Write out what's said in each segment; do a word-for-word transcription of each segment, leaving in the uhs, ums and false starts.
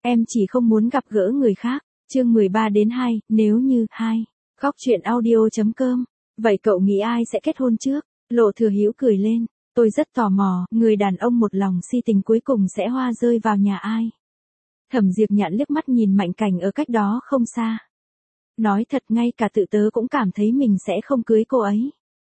Em chỉ không muốn gặp gỡ người khác. Chương mười ba đến hai, nếu như, hai. Góc truyện audio.com. Vậy cậu nghĩ ai sẽ kết hôn trước? Lộ Thừa Hữu cười lên. Tôi rất tò mò, người đàn ông một lòng si tình cuối cùng sẽ hoa rơi vào nhà ai? Thẩm Diệp Nhạn liếc mắt nhìn Mạnh Cảnh ở cách đó không xa. Nói thật ngay cả tự tớ cũng cảm thấy mình sẽ không cưới cô ấy.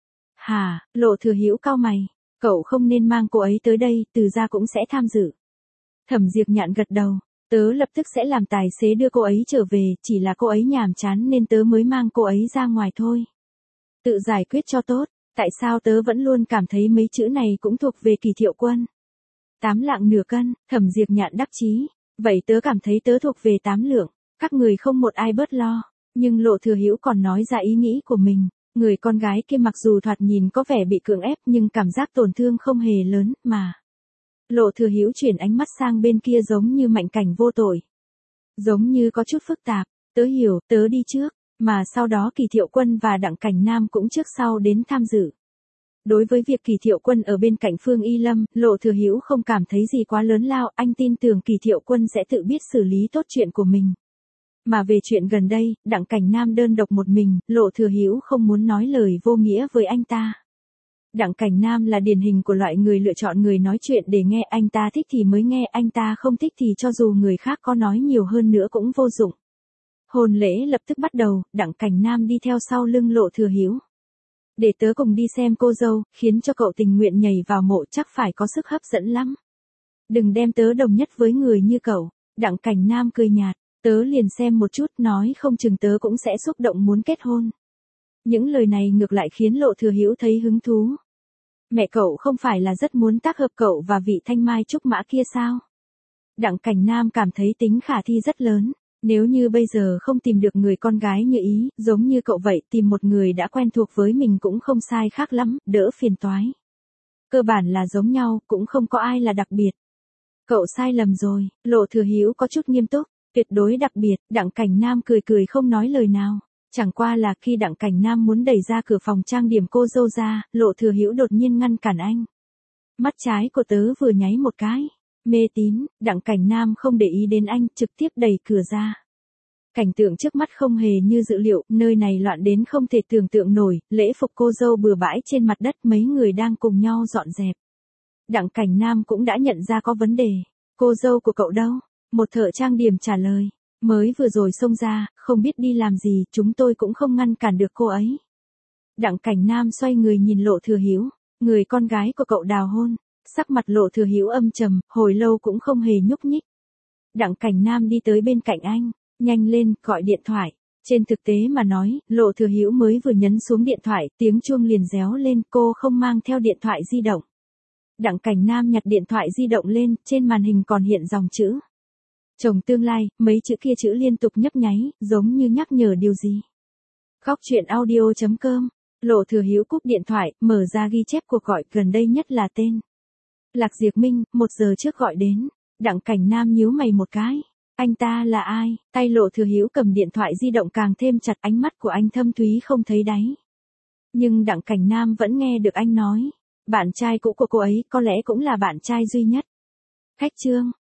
Hả, Lộ Thừa Hữu cau mày. Cậu không nên mang cô ấy tới đây, Từ gia cũng sẽ tham dự. Thẩm Diệp Nhạn gật đầu. Tớ lập tức sẽ làm tài xế đưa cô ấy trở về, chỉ là cô ấy nhàm chán nên tớ mới mang cô ấy ra ngoài thôi. Tự giải quyết cho tốt, tại sao tớ vẫn luôn cảm thấy mấy chữ này cũng thuộc về Kỳ Thiệu Quân? Tám lạng nửa cân, Thẩm Diệp Nhạn đắc chí. Vậy tớ cảm thấy tớ thuộc về tám lượng, các người không một ai bớt lo. Nhưng Lộ Thừa Hữu còn nói ra ý nghĩ của mình. Người con gái kia mặc dù thoạt nhìn có vẻ bị cưỡng ép nhưng cảm giác tổn thương không hề lớn, mà. Lộ Thừa Hữu chuyển ánh mắt sang bên kia giống như Mạnh Cảnh vô tội. Giống như có chút phức tạp, tớ hiểu, tớ đi trước, mà sau đó Kỳ Thiệu Quân và Đặng Cảnh Nam cũng trước sau đến tham dự. Đối với việc Kỳ Thiệu Quân ở bên cạnh Phương Y Lâm, Lộ Thừa Hữu không cảm thấy gì quá lớn lao, anh tin tưởng Kỳ Thiệu Quân sẽ tự biết xử lý tốt chuyện của mình. Mà về chuyện gần đây, Đặng Cảnh Nam đơn độc một mình, Lộ Thừa Hữu không muốn nói lời vô nghĩa với anh ta. Đặng Cảnh Nam là điển hình của loại người lựa chọn người nói chuyện để nghe, anh ta thích thì mới nghe, anh ta không thích thì cho dù người khác có nói nhiều hơn nữa cũng vô dụng. Hôn lễ lập tức bắt đầu, Đặng Cảnh Nam đi theo sau lưng Lộ Thừa Hữu. Để tớ cùng đi xem cô dâu, khiến cho cậu tình nguyện nhảy vào mộ chắc phải có sức hấp dẫn lắm. Đừng đem tớ đồng nhất với người như cậu. Đặng Cảnh Nam cười nhạt. Tớ liền xem một chút, nói không chừng tớ cũng sẽ xúc động muốn kết hôn. Những lời này ngược lại khiến Lộ Thừa Hữu thấy hứng thú. Mẹ cậu không phải là rất muốn tác hợp cậu và vị thanh mai trúc mã kia sao? Đặng Cảnh Nam cảm thấy tính khả thi rất lớn. Nếu như bây giờ không tìm được người con gái như ý, giống như cậu vậy, tìm một người đã quen thuộc với mình cũng không sai khác lắm, đỡ phiền toái. Cơ bản là giống nhau, cũng không có ai là đặc biệt. Cậu sai lầm rồi, Lộ Thừa Hữu có chút nghiêm túc. Tuyệt đối đặc biệt, Đặng Cảnh Nam cười cười không nói lời nào. Chẳng qua là khi Đặng Cảnh Nam muốn đẩy ra cửa phòng trang điểm cô dâu ra, Lộ Thừa Hữu đột nhiên ngăn cản anh. Mắt trái của tớ vừa nháy một cái. Mê tín, Đặng Cảnh Nam không để ý đến anh, trực tiếp đẩy cửa ra. Cảnh tượng trước mắt không hề như dự liệu, nơi này loạn đến không thể tưởng tượng nổi, lễ phục cô dâu bừa bãi trên mặt đất, mấy người đang cùng nhau dọn dẹp. Đặng Cảnh Nam cũng đã nhận ra có vấn đề. Cô dâu của cậu đâu? Một thợ trang điểm trả lời, mới vừa rồi xông ra, không biết đi làm gì, chúng tôi cũng không ngăn cản được cô ấy. Đặng Cảnh Nam xoay người nhìn Lộ Thừa Hữu, người con gái của cậu đào hôn, sắc mặt Lộ Thừa Hữu âm trầm, hồi lâu cũng không hề nhúc nhích. Đặng Cảnh Nam đi tới bên cạnh anh, nhanh lên, gọi điện thoại. Trên thực tế mà nói, Lộ Thừa Hữu mới vừa nhấn xuống điện thoại, tiếng chuông liền réo lên, cô không mang theo điện thoại di động. Đặng Cảnh Nam nhặt điện thoại di động lên, trên màn hình còn hiện dòng chữ. Chồng tương lai, mấy chữ kia chữ liên tục nhấp nháy, giống như nhắc nhở điều gì. Góc truyện audio.com. Lộ Thừa Hữu cúp điện thoại, mở ra ghi chép cuộc gọi gần đây nhất là tên. Lạc Diệp Minh, một giờ trước gọi đến. Đặng Cảnh Nam nhíu mày một cái. Anh ta là ai? Tay Lộ Thừa Hữu cầm điện thoại di động càng thêm chặt, ánh mắt của anh thâm thúy không thấy đáy. Nhưng Đặng Cảnh Nam vẫn nghe được anh nói. Bạn trai cũ của cô ấy có lẽ cũng là bạn trai duy nhất. Khách trương.